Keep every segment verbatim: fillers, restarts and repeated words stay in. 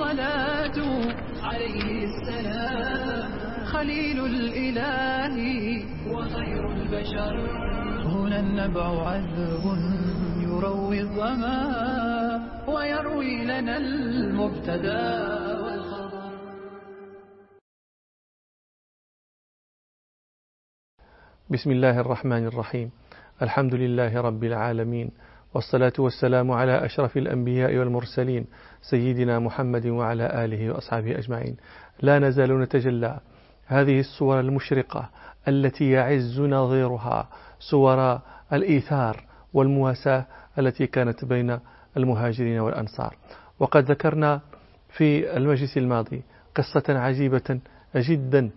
الصلاة عليه السلام خليل الإله وخير البشر. هنا النبع عذب يروي الظما ويروي لنا المبتدا والخبر. بسم الله الرحمن الرحيم. الحمد لله رب العالمين، والصلاة والسلام على أشرف الأنبياء والمرسلين سيدنا محمد وعلى آله وأصحابه أجمعين. لا نزال نتجلى هذه الصور المشرقة التي يعز نظيرها صور الإيثار والمواساة التي كانت بين المهاجرين والأنصار. وقد ذكرنا في المجلس الماضي قصة عجيبة جدا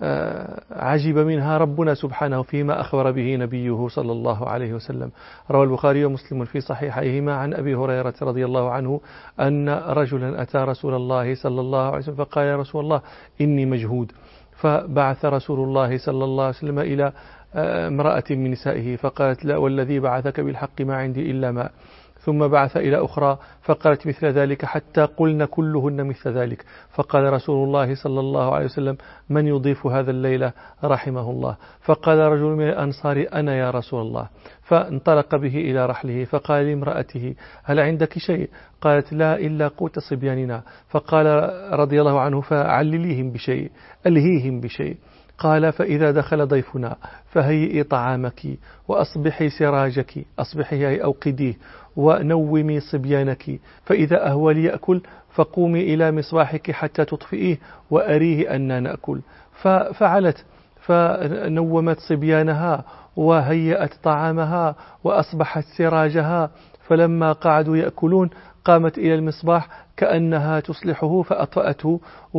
عجب منها ربنا سبحانه فيما أخبر به نبيه صلى الله عليه وسلم. روى البخاري ومسلم في صحيحيهما عن أبي هريرة رضي الله عنه أن رجلا أتى رسول الله صلى الله عليه وسلم فقال: يا رسول الله إني مجهود. فبعث رسول الله صلى الله عليه وسلم إلى امرأة من نسائه فقالت: لا والذي بعثك بالحق ما عندي إلا ماء. ثم بعث إلى أخرى فقالت مثل ذلك حتى قلن كلهن مثل ذلك. فقال رسول الله صلى الله عليه وسلم: من يضيف هذا الليلة رحمه الله. فقال رجل من الأنصار: أنا يا رسول الله. فانطلق به إلى رحله فقال لامرأته: هل عندك شيء؟ قالت: لا إلا قوت صبياننا. فقال رضي الله عنه: فعلليهم بشيء، ألهيهم بشيء. قال: فإذا دخل ضيفنا فهيئي طعامك وأصبحي سراجك، أصبحي أي أوقديه، ونومي صبيانك، فإذا أهوى ليأكل فقومي إلى مصباحك حتى تطفئيه وأريه أن نأكل. ففعلت، فنومت صبيانها وهيأت طعامها وأصبحت سراجها. فلما قعدوا يأكلون قامت إلى المصباح كأنها تصلحه فأطفأته،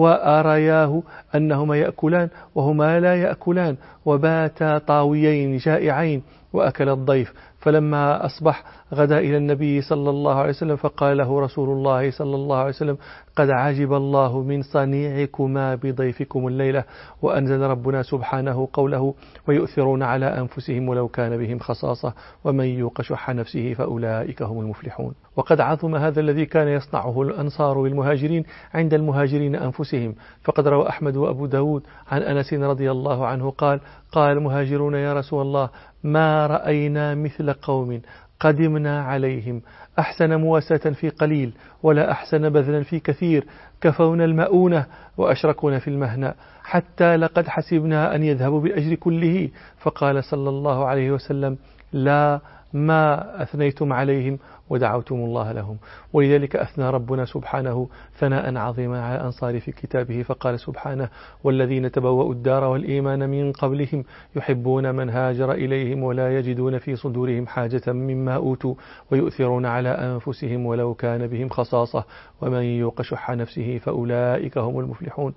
وأرياه أنهما يأكلان وهما لا يأكلان، وباتا طاويين جائعين. وأكل الضيف. فلما أصبح غدا إلى النبي صلى الله عليه وسلم فقال له رسول الله صلى الله عليه وسلم: قد عجب الله من صنيعكما بضيفكم الليلة. وأنزل ربنا سبحانه قوله: ويؤثرون على أنفسهم ولو كان بهم خصاصة ومن يوق شح نفسه فأولئك هم المفلحون. وقد عظم هذا الذي كان يصنعه الأنصار بالمهاجرين عند المهاجرين أنفسهم. فقد روى أحمد وأبو داود عن أنس رضي الله عنه قال: قال المهاجرون: يا رسول الله ما رأينا مثل قوم قدمنا عليهم أحسن مواساة في قليل ولا أحسن بذلا في كثير، كفونا المؤونة وأشركونا في المهنة، حتى لقد حسبنا أن يذهبوا بالأجر كله. فقال صلى الله عليه وسلم: لا، ما أثنيتم عليهم ودعوتم الله لهم. ولذلك أثنى ربنا سبحانه ثناء عظيما على الأنصار في كتابه فقال سبحانه: والذين تبوأوا الدار والإيمان من قبلهم يحبون من هاجر إليهم ولا يجدون في صدورهم حاجة مما أوتوا ويؤثرون على أنفسهم ولو كان بهم خصاصة ومن يوق شح نفسه فأولئك هم المفلحون.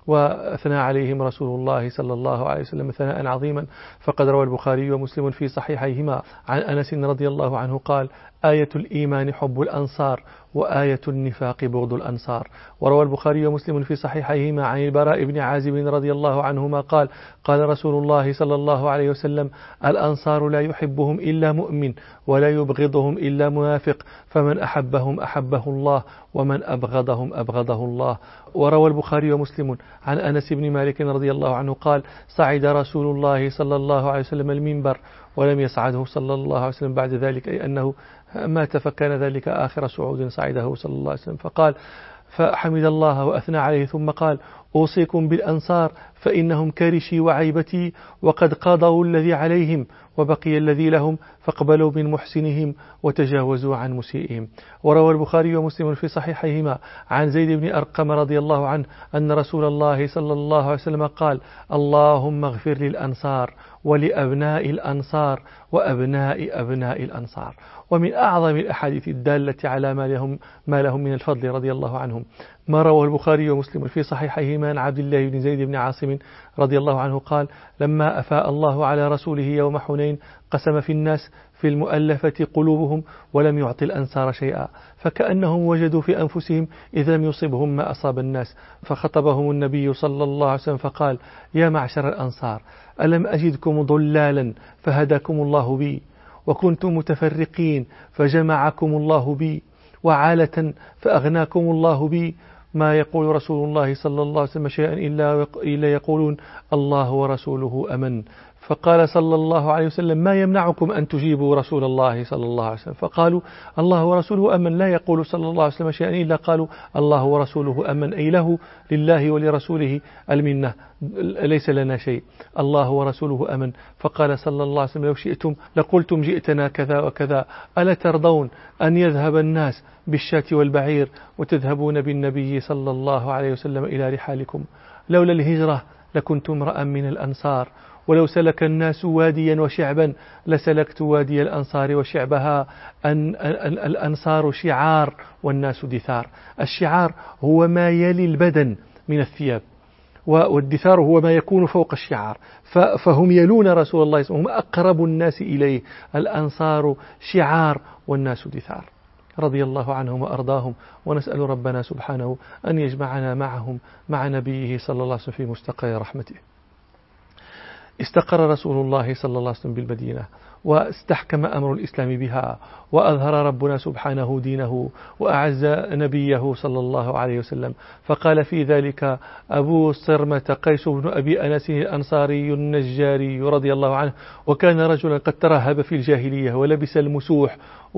وأثنى عليهم رسول الله صلى الله عليه وسلم ثناء عظيما. فقد روى البخاري ومسلم في صحيحيهما عن أنس رضي الله عنه قال: آية الإيمان حب الأنصار وآية النفاق بغض الأنصار. وروى البخاري ومسلم في صحيحيهما عن البراء بن عازب رضي الله عنهما قال: قال رسول الله صلى الله عليه وسلم: الأنصار لا يحبهم إلا مؤمن ولا يبغضهم إلا منافق، فمن أحبهم أحبه الله ومن أبغضهم أبغضه الله. وروى البخاري ومسلم عن أنس بن مالك رضي الله عنه قال: صعد رسول الله صلى الله عليه وسلم المنبر ولم يصعده صلى الله عليه وسلم بعد ذلك، أي أنه مات فكان ذلك آخر صعود صعده صلى الله عليه وسلم. فقال فحمد الله وأثنى عليه ثم قال: أوصيكم بالأنصار فإنهم كارشي وعيبتي، وقد قضوا الذي عليهم وبقي الذي لهم، فاقبلوا من محسنهم وتجاوزوا عن مسيئهم. وروى البخاري ومسلم في صحيحيهما عن زيد بن أرقم رضي الله عنه أن رسول الله صلى الله عليه وسلم قال: اللهم اغفر للأنصار ولأبناء الأنصار وأبناء أبناء الأنصار. ومن أعظم الأحاديث الدالة على ما لهم, ما لهم من الفضل رضي الله عنهم ما رواه البخاري ومسلم في صحيحيهما عن عبد الله بن زيد بن عاصم رضي الله عنه قال: لما أفاء الله على رسوله يوم حنين قسم في الناس في المؤلفة قلوبهم ولم يعطي الأنصار شيئا، فكأنهم وجدوا في أنفسهم إذا لم يصبهم ما أصاب الناس، فخطبهم النبي صلى الله عليه وسلم فقال: يا معشر الأنصار، ألم أجدكم ضلالا فهداكم الله بي، وكنتم متفرقين فجمعكم الله بي، وعالة فأغناكم الله بي، ما يقول رسول الله صلى الله عليه وسلم شيئا إلا يقولون الله ورسوله أمن. فقال صلى الله عليه وسلم ما يمنعكم أن تجيبوا رسول الله صلى الله عليه وسلم؟ فقالوا الله ورسوله أمن. لا يقول صلى الله عليه وسلم شيئا إلا قالوا الله ورسوله أمن، أي له لله ولرسوله المنة، ليس لنا شيء، الله ورسوله أمن. فقال صلى الله عليه وسلم لو شئتم لقلتم جئتنا كذا وكذا، ألا ترضون أن يذهب الناس بالشاة والبعير وتذهبون بالنبي صلى الله عليه وسلم إلى رحالكم؟ لولا الهجرة لكنت امرأ من الأنصار، ولو سلك الناس واديا وشعبا لسلكت وادي الأنصار وشعبها. أن الأنصار شعار والناس دثار. الشعار هو ما يلي البدن من الثياب، والدثار هو ما يكون فوق الشعار، فهم يلون رسول الله، هم أقرب الناس إليه. الأنصار شعار والناس دثار، رضي الله عنهم وأرضاهم، ونسأل ربنا سبحانه أن يجمعنا معهم مع نبيه صلى الله عليه وسلم في مستقر رحمته. استقر رسول الله صلى الله عليه وسلم بالمدينة، واستحكم أمر الإسلام بها، وأظهر ربنا سبحانه دينه، وأعز نبيه صلى الله عليه وسلم. فقال في ذلك أبو صرمة قيس بن أبي أنس الأنصاري النجاري رضي الله عنه، وكان رجلا قد ترهب في الجاهلية ولبس المسوح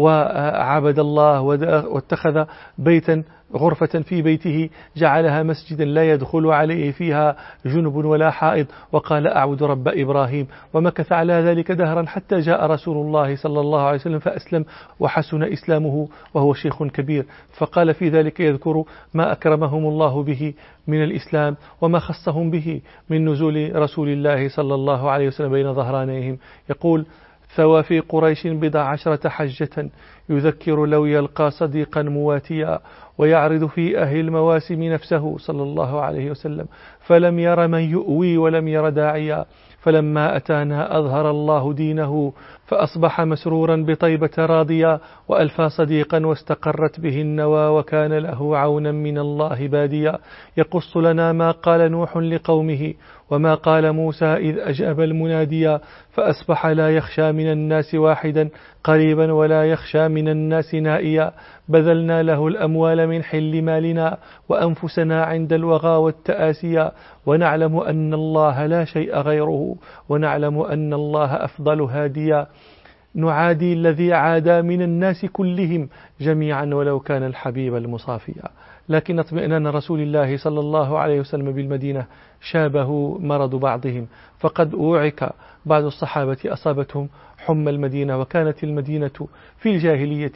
وعبد الله، واتخذ بيتا غرفة في بيته جعلها مسجدا لا يدخل عليه فيها جنب ولا حائض، وقال أعبد رب إبراهيم، ومكث على ذلك دهرا حتى جاء رسول الله صلى الله عليه وسلم فأسلم وحسن إسلامه وهو شيخ كبير. فقال في ذلك يذكر ما أكرمهم الله به من الإسلام وما خصهم به من نزول رسول الله صلى الله عليه وسلم بين ظهرانيهم. يقول ثوى في قريش بضع عشرة حجة، يذكر لو يلقى صديقا مواتيا، ويعرض في أهل المواسم نفسه صلى الله عليه وسلم، فلم ير من يؤوي ولم ير داعيا. فلما أتانا أظهر الله دينه، فأصبح مسرورا بطيبة راضيا، وألفى صديقا واستقرت به النوى، وكان له عونا من الله باديا. يقص لنا ما قال نوح لقومه، وما قال موسى إذ أجاب المناديا، فأصبح لا يخشى من الناس واحدا قريبا ولا يخشى من الناس نائيا. بذلنا له الأموال من حل مالنا، وأنفسنا عند الوغى والتآسيا، ونعلم أن الله لا شيء غيره، ونعلم أن الله أفضل هاديا. نعادي الذي عادى من الناس كلهم جميعا ولو كان الحبيب المصافيا. لكن اطمئنان رسول الله صلى الله عليه وسلم بالمدينة شابه مرض بعضهم، فقد أوعك بعض الصحابة أصابتهم حمى المدينة، وكانت المدينة في الجاهلية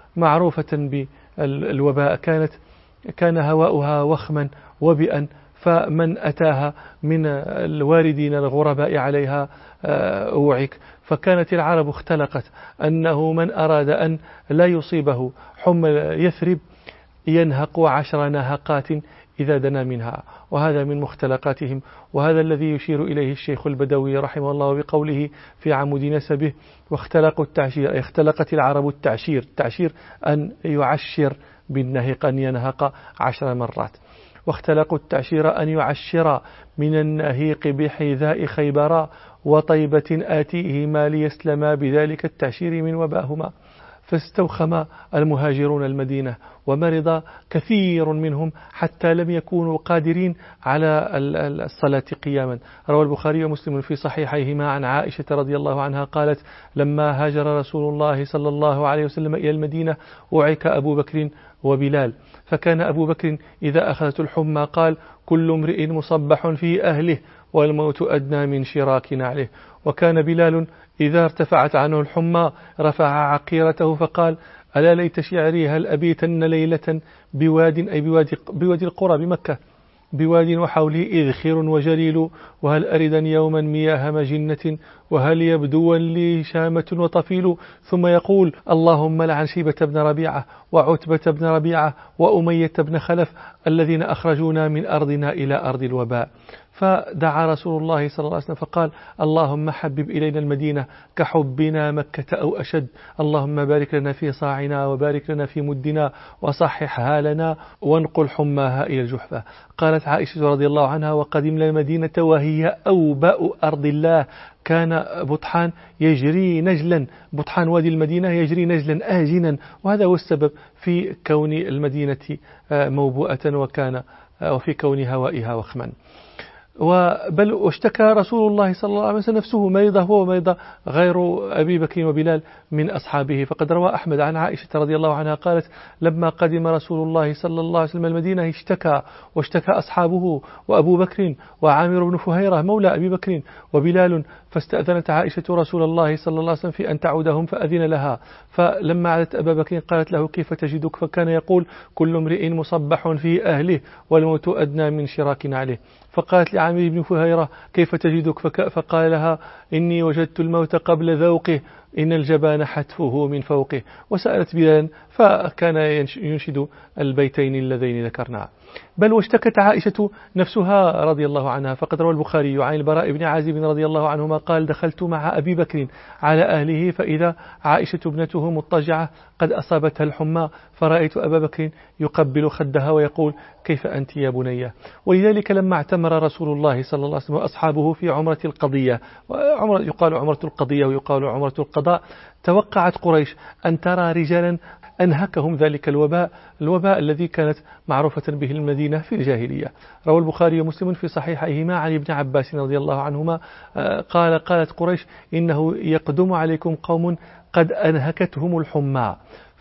معروفة بالوباء، كانت كان هواؤها وخما وبئا، فمن أتاها من الواردين الغرباء عليها أوعك. فكانت العرب اختلقت أنه من أراد أن لا يصيبه حمى يثرب ينهق عشر نهقات إذا دنا منها، وهذا من مختلقاتهم. وهذا الذي يشير إليه الشيخ البدوي رحمه الله بقوله في عمود نسبه واختلقوا التعشير، اختلقت العرب التعشير. التعشير أن يعشر بالنهق، أن ينهق عشر مرات. واختلقوا التعشير أن يعشر من النهيق بحذاء خيبر، وطيبة آتيه ما ليسلما بذلك التعشير من وباهما. فاستوخم المهاجرون المدينة، ومرض كثير منهم حتى لم يكونوا قادرين على الصلاة قياما. روى البخاري ومسلم في صحيحيهما عن عائشة رضي الله عنها قالت لما هاجر رسول الله صلى الله عليه وسلم إلى المدينة أوعك أبو بكر وبلال، فكان أبو بكر إذا أخذت الحمى قال كل امرئ مصبح في أهله والموت أدنى من شراك نعله. وكان بلال إذا ارتفعت عنه الحمى رفع عقيرته فقال ألا ليت شعري هل أبيتن ليلة بواد، أي بوادي, بوادي القرى بمكة، بواد وحولي إذخر وجليل، وهل أردا يوما مياه مجنة، وهل يبدوا لي شامة وطفيل. ثم يقول اللهم لعن شيبة بن ربيعة وعتبة بن ربيعة وأمية بن خلف الذين أخرجونا من أرضنا إلى أرض الوباء. فدعا رسول الله صلى الله عليه وسلم فقال: اللهم حبب إلينا المدينة كحبنا مكة أو أشد، اللهم بارك لنا في صاعنا وبارك لنا في مدنا وصححها لنا وانقل حماها إلى الجحفة. قالت عائشة رضي الله عنها: وقدمنا المدينة وهي أوبأ أرض الله، كان بطحان يجري نجلا، بطحان وادي المدينة يجري نجلا آجنا، وهذا هو السبب في كون المدينة موبوءة وكان وفي كون هوائها وخما. وبل واشتكى رسول الله صلى الله عليه وسلم نفسه مريضة، هو ومريضة غير أبي بكر وبلال من أصحابه. فقد روى أحمد عن عائشة رضي الله عنها قالت: لما قدم رسول الله صلى الله عليه وسلم المدينة اشتكى واشتكى أصحابه وأبو بكر وعامر بن فهيرة مولى أبي بكر وبلال، فاستأذنت عائشة رسول الله صلى الله عليه وسلم في أن تعودهم فأذن لها. فلما عادت أبا بكر قالت له: كيف تجدك؟ فكان يقول: كل امرئ مصبح في أهله والموت أدنى من شراك عليه. فقالت لعامر بن فهيرة: كيف تجدك؟ فقال لها: إني وجدت الموت قبل ذوقه، إن الجبان حتفه من فوقه. وسألت بلال فكان ينشد البيتين اللذين ذكرنا. بل واشتكت عائشة نفسها رضي الله عنها، فقد روى البخاري عن البراء بن عازب رضي الله عنهما قال: دخلت مع أبي بكر على أهله فإذا عائشة ابنته مضطجعة قد أصابتها الحمى، فرأيت أبا بكر يقبل خدها ويقول: كيف أنت يا بنية؟ ولذلك لما اعتمر رسول الله صلى الله عليه وسلم وأصحابه في عمرة القضية، وعمرة يقال عمرة القضية ويقال عمرة القضاء، توقعت قريش أن ترى رجالا أنهكهم ذلك الوباء، الوباء الذي كانت معروفة به المدينة في الجاهلية. روى البخاري ومسلم في صحيحيهما عن ابن عباس رضي الله عنهما قال: قالت قريش: إنه يقدم عليكم قوم قد أنهكتهم الحمى،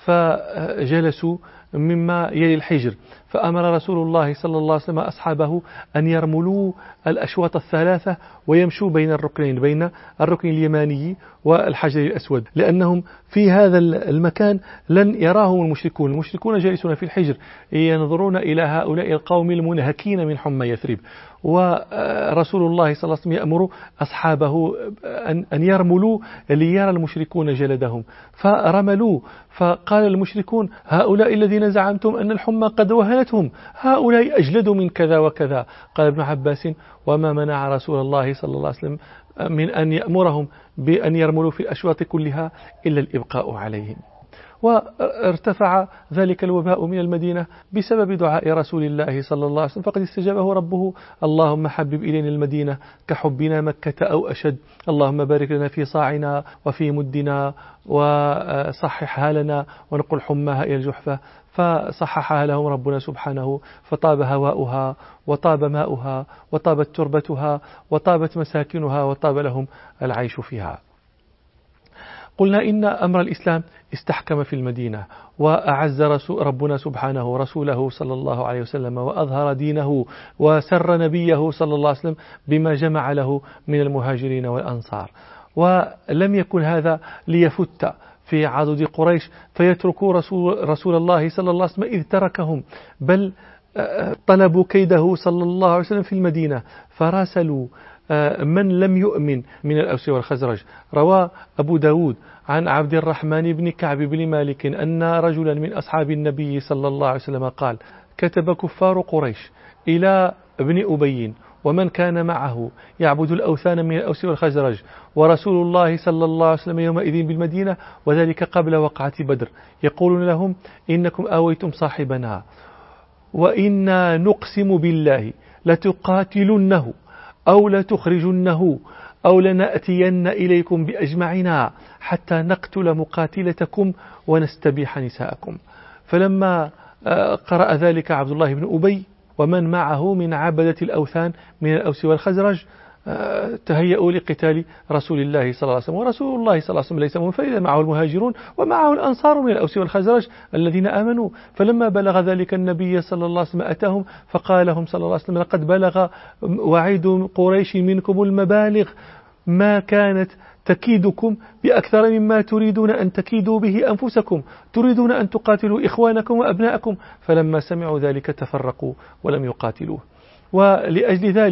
فجلسوا مما يلي الحجر، فأمر رسول الله صلى الله عليه وسلم أصحابه أن يرملوا الأشواط الثلاثة ويمشوا بين الركنين، بين الركن اليماني والحجر الأسود، لأنهم في هذا المكان لن يراهم المشركون. المشركون جالسون في الحجر ينظرون إلى هؤلاء القوم المنهكين من حمى يثرب، ورسول الله صلى الله عليه وسلم يأمر أصحابه أن يرملوا ليرى المشركون جلدهم، فرملوا. فقال المشركون: هؤلاء الذين زعمتم أن الحمى قد وهنتهم، هؤلاء أجلدوا من كذا وكذا. قال ابن عباس: وما منع رسول الله صلى الله عليه وسلم من أن يأمرهم بأن يرملوا في الأشواط كلها إلا الإبقاء عليهم. وارتفع ذلك الوباء من المدينة بسبب دعاء رسول الله صلى الله عليه وسلم، فقد استجابه ربه: اللهم حبب إلينا المدينة كحبنا مكة أو أشد، اللهم بارك لنا في صاعنا وفي مدنا وصححها لنا ونقل حماها إلى الجحفة. فصححها لهم ربنا سبحانه، فطاب هواؤها وطاب ماؤها وطابت تربتها وطابت مساكنها وطاب لهم العيش فيها. قلنا إن أمر الإسلام استحكم في المدينة، وأعز ربنا سبحانه رسوله صلى الله عليه وسلم، وأظهر دينه وسر نبيه صلى الله عليه وسلم بما جمع له من المهاجرين والأنصار. ولم يكن هذا ليفت في عضد قريش فيتركوا رسول, رسول الله صلى الله عليه وسلم إذ تركهم، بل طلبوا كيده صلى الله عليه وسلم في المدينة، فراسلوا من لم يؤمن من الأوس والخزرج. روى أبو داود عن عبد الرحمن بن كعب بن مالك أن رجلا من أصحاب النبي صلى الله عليه وسلم قال: كتب كفار قريش إلى ابن أبي ومن كان معه يعبد الأوثان من الأوس والخزرج، ورسول الله صلى الله عليه وسلم يومئذ بالمدينة، وذلك قبل وقعة بدر، يقولون لهم: إنكم آويتم صاحبنا، وإنا نقسم بالله لتقاتلنه أو لتخرجنه أو لنأتين إليكم بأجمعنا حتى نقتل مقاتلتكم ونستبيح نساءكم. فلما قرأ ذلك عبد الله بن أبي ومن معه من عبدة الأوثان من الأوس والخزرج تهيأوا لقتال رسول الله صلى الله عليه وسلم، ورسول الله صلى الله عليه وسلم ليس منفردا، معه المهاجرون ومعه الأنصار من الأوس والخزرج الذين آمنوا. فلما بلغ ذلك النبي صلى الله عليه وسلم أتاهم فقال لهم صلى الله عليه وسلم: لقد بلغ وعيد قريش منكم المبالغ، ما كانت تكيدكم بأكثر مما تريدون أن تكيدوا به أنفسكم، تريدون أن تقاتلوا إخوانكم وأبناءكم. فلما سمعوا ذلك تفرقوا ولم يقاتلوه. ولأجل ذلك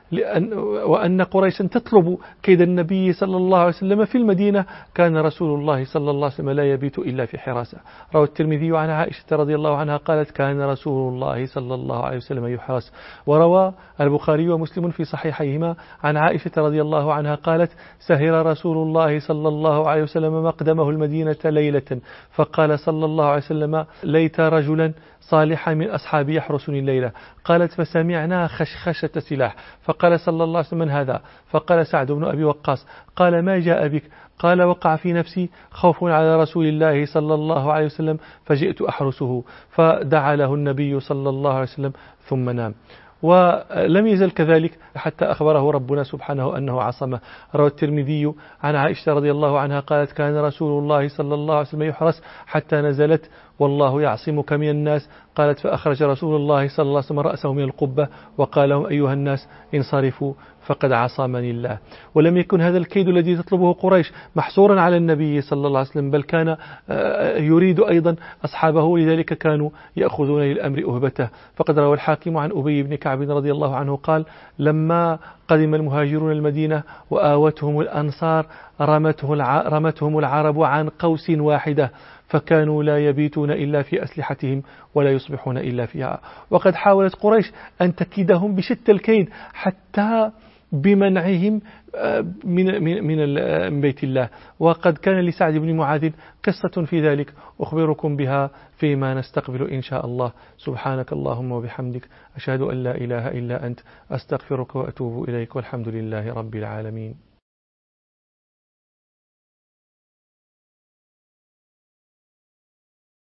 لأن وأن قريشا تطلب كيد النبي صلى الله عليه وسلم في المدينة، كان رسول الله صلى الله عليه وسلم لا يبيت إلا في حراسة. روى الترمذي عن عائشة رضي الله عنها قالت كان رسول الله صلى الله عليه وسلم يحرس. وروى البخاري ومسلم في صحيحيهما عن عائشة رضي الله عنها قالت سهر رسول الله صلى الله عليه وسلم مقدمه المدينة ليلة فقال صلى الله عليه وسلم ليت رجلا صالحا من أصحابي يحرسني الليلة. قالت فسمعنا خشخشة سلاح فقال صلى الله عليه وسلم من هذا؟ فقال سعد بن أبي وقاص. قال ما جاء بك؟ قال وقع في نفسي خوف على رسول الله صلى الله عليه وسلم فجئت أحرسه. فدعا له النبي صلى الله عليه وسلم ثم نام. ولم يزل كذلك حتى أخبره ربنا سبحانه أنه عصمه. روى الترمذي عن عائشة رضي الله عنها قالت كان رسول الله صلى الله عليه وسلم يحرس حتى نزلت والله يعصمك من الناس. قالت فأخرج رسول الله صلى الله عليه وسلم رأسه من القبة وقال لهم أيها الناس انصرفوا فقد عصمني الله. ولم يكن هذا الكيد الذي تطلبه قريش محصورا على النبي صلى الله عليه وسلم، بل كان يريد أيضا أصحابه، لذلك كانوا يأخذون للأمر أهبته. فقد روى الحاكم عن أبي بن كعب رضي الله عنه قال لما قدم المهاجرون المدينة وآوتهم الأنصار رمتهم العرب عن قوس واحدة فكانوا لا يبيتون إلا في أسلحتهم ولا يصبحون إلا فيها. وقد حاولت قريش أن تكيدهم بشتى الكيد حتى بمنعهم من من بيت الله. وقد كان لسعد بن معاذ قصة في ذلك أخبركم بها فيما نستقبل إن شاء الله. سبحانك اللهم وبحمدك أشهد أن لا إله إلا أنت أستغفرك وأتوب إليك والحمد لله رب العالمين.